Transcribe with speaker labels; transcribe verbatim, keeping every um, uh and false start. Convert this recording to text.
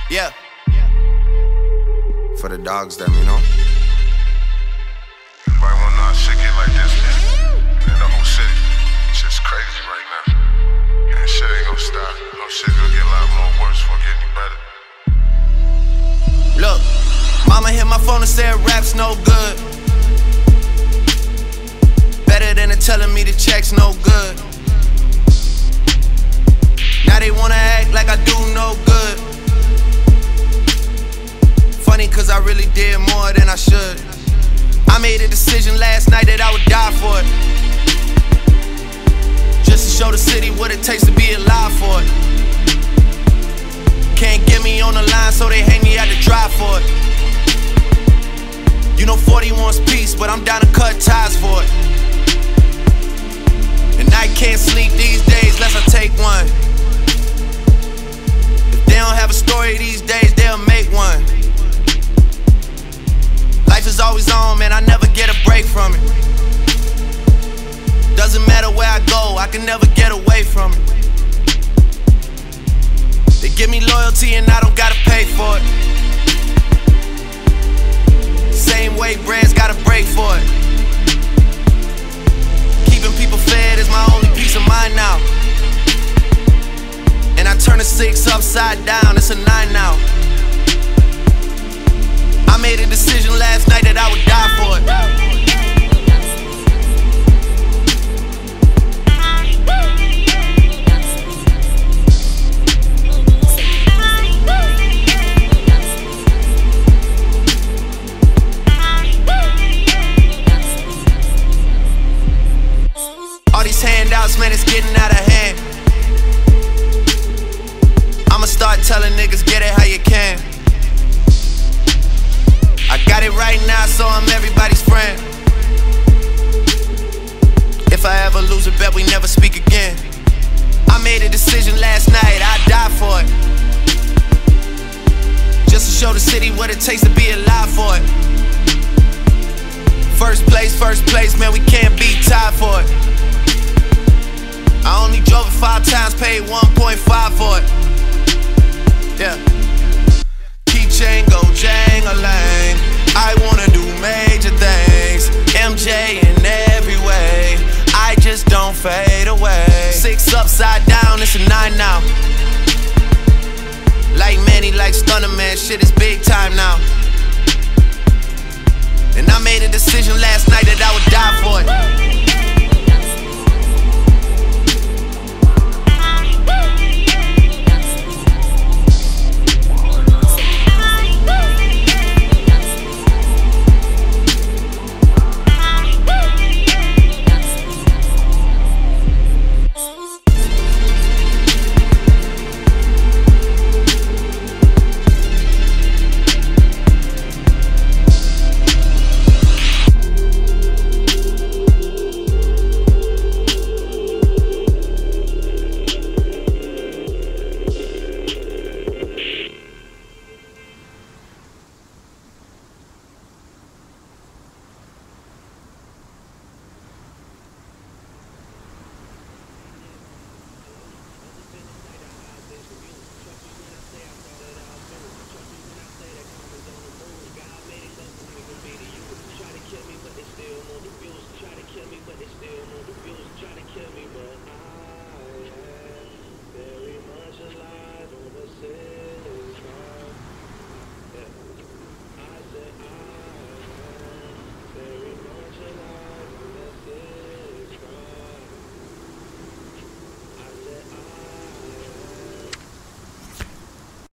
Speaker 1: Yeah.
Speaker 2: For the dogs, them, you know.
Speaker 3: Everybody wanna know how shit get like this, man. Man, the whole city, shit's crazy right now. And shit ain't gonna stop. No shit gonna get a lot more worse before it get any better.
Speaker 1: Look, mama hit my phone and said rap's no good. Better than her telling me the check's no good. Now they wanna act like I do no good. Funny cause I really did more than I should. I made a decision last night that I would die for it. Just to show the city what it takes to be alive for it. Can't get me on the line so they hang me out to dry for it. You know forty wants peace, but I'm down to cut ties for it. And I can't sleep these days unless I take one. If they don't have a story these days, they'll make one. Life is always on, man, I never get a break from it. Doesn't matter where I go, I can never get away from it. They give me loyalty and I don't gotta pay for it. Same way bread's gotta break for it. Keeping people fed is my only peace of mind now. And I turn a six upside down, it's a nine now. I made a decision last night that I would die for it. All these handouts, man, it's getting out of hand. I'ma start telling niggas, get it how you can. I got it right now, so I'm everybody's friend. If I ever lose a bet, we never speak again. I made a decision last night, I'd die for it. Just to show the city what it takes to be alive for it. First place, first place, man, we can't be tied for it. I only drove it five times, paid one point five for it. Yeah. Keychain go jang-a-lang. I wanna do major things. M J in every way. I just don't fade away. Six upside down, it's a nine now. Like Manny, like Stunner, man, shit is big time now. And I made a decision last night that I would die for it.